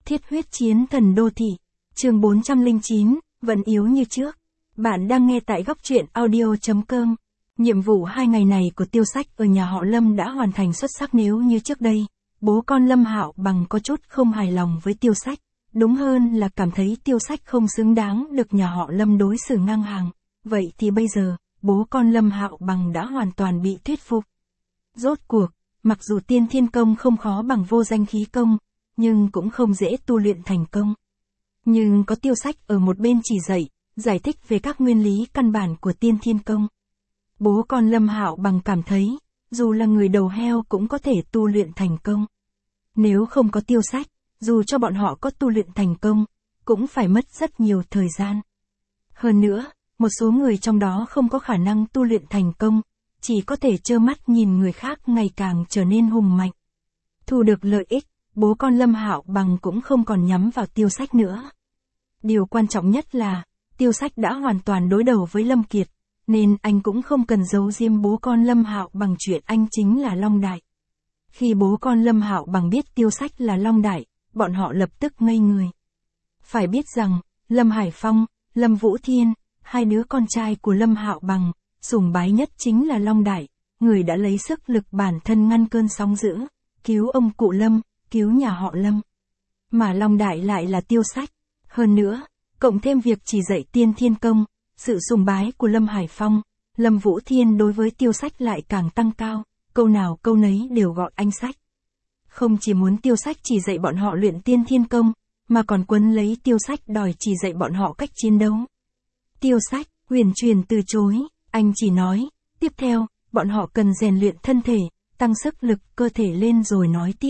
Thiết huyết chiến thần đô thị. Chương 409, vẫn yếu như trước. Bạn đang nghe tại góc truyện audio.com. Nhiệm vụ 2 ngày này của Tiêu Sách ở nhà họ Lâm đã hoàn thành xuất sắc. Nếu như trước đây, bố con Lâm Hạo Bằng có chút không hài lòng với Tiêu Sách, đúng hơn là cảm thấy Tiêu Sách không xứng đáng được nhà họ Lâm đối xử ngang hàng, vậy thì bây giờ, bố con Lâm Hạo Bằng đã hoàn toàn bị thuyết phục. Rốt cuộc, mặc dù tiên thiên công không khó bằng vô danh khí công, nhưng cũng không dễ tu luyện thành công. Nhưng có Tiêu Sách ở một bên chỉ dạy, giải thích về các nguyên lý căn bản của tiên thiên công. Bố con Lâm Hạo Bằng cảm thấy, dù là người đầu heo cũng có thể tu luyện thành công. Nếu không có Tiêu Sách, dù cho bọn họ có tu luyện thành công, cũng phải mất rất nhiều thời gian. Hơn nữa, một số người trong đó không có khả năng tu luyện thành công, chỉ có thể trơ mắt nhìn người khác ngày càng trở nên hùng mạnh. Thu được lợi ích, bố con Lâm Hạo Bằng cũng không còn nhắm vào Tiêu Sách nữa. Điều quan trọng nhất là, Tiêu Sách đã hoàn toàn đối đầu với Lâm Kiệt, nên anh cũng không cần giấu diếm bố con Lâm Hạo Bằng chuyện anh chính là Long Đại. Khi bố con Lâm Hạo Bằng biết Tiêu Sách là Long Đại, bọn họ lập tức ngây người. Phải biết rằng, Lâm Hải Phong, Lâm Vũ Thiên, hai đứa con trai của Lâm Hạo Bằng, sùng bái nhất chính là Long Đại, người đã lấy sức lực bản thân ngăn cơn sóng dữ, cứu ông cụ Lâm, cứu nhà họ Lâm. Mà Long Đại lại là Tiêu Sách. Hơn nữa, cộng thêm việc chỉ dạy tiên thiên công, sự sùng bái của Lâm Hải Phong, Lâm Vũ Thiên đối với Tiêu Sách lại càng tăng cao, câu nào câu nấy đều gọi anh Sách. Không chỉ muốn Tiêu Sách chỉ dạy bọn họ luyện tiên thiên công, mà còn quấn lấy Tiêu Sách đòi chỉ dạy bọn họ cách chiến đấu. Tiêu Sách, huyền truyền từ chối, anh chỉ nói, tiếp theo, bọn họ cần rèn luyện thân thể, tăng sức lực cơ thể lên rồi nói tiếp.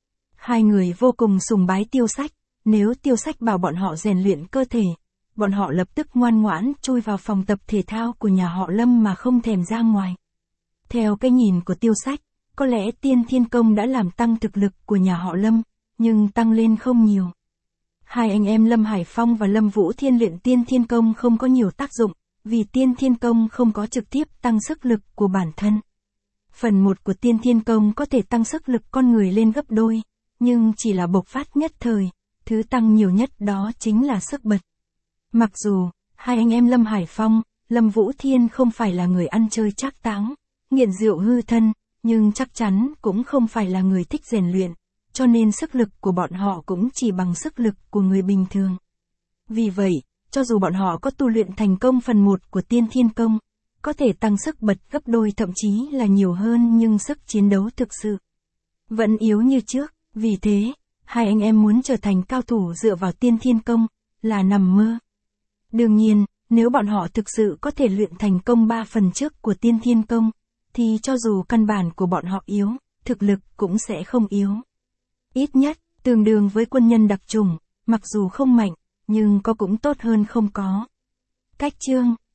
Hai người vô cùng sùng bái Tiêu Sách, nếu Tiêu Sách bảo bọn họ rèn luyện cơ thể, bọn họ lập tức ngoan ngoãn chui vào phòng tập thể thao của nhà họ Lâm mà không thèm ra ngoài. Theo cái nhìn của Tiêu Sách, có lẽ tiên thiên công đã làm tăng thực lực của nhà họ Lâm, nhưng tăng lên không nhiều. Hai anh em Lâm Hải Phong và Lâm Vũ Thiên luyện tiên thiên công không có nhiều tác dụng, vì tiên thiên công không có trực tiếp tăng sức lực của bản thân. Phần 1 của tiên thiên công có thể tăng sức lực con người lên gấp đôi, nhưng chỉ là bộc phát nhất thời, thứ tăng nhiều nhất đó chính là sức bật. Mặc dù, hai anh em Lâm Hải Phong, Lâm Vũ Thiên không phải là người ăn chơi trác táng, nghiện rượu hư thân, nhưng chắc chắn cũng không phải là người thích rèn luyện, cho nên sức lực của bọn họ cũng chỉ bằng sức lực của người bình thường. Vì vậy, cho dù bọn họ có tu luyện thành công phần 1 của tiên thiên công, có thể tăng sức bật gấp đôi thậm chí là nhiều hơn, nhưng sức chiến đấu thực sự vẫn yếu như trước. Vì thế, hai anh em muốn trở thành cao thủ dựa vào tiên thiên công, là nằm mơ. Đương nhiên, nếu bọn họ thực sự có thể luyện thành công 3 phần trước của tiên thiên công, thì cho dù căn bản của bọn họ yếu, thực lực cũng sẽ không yếu. Ít nhất, tương đương với quân nhân đặc chủng, mặc dù không mạnh, nhưng có cũng tốt hơn không có. Cách chương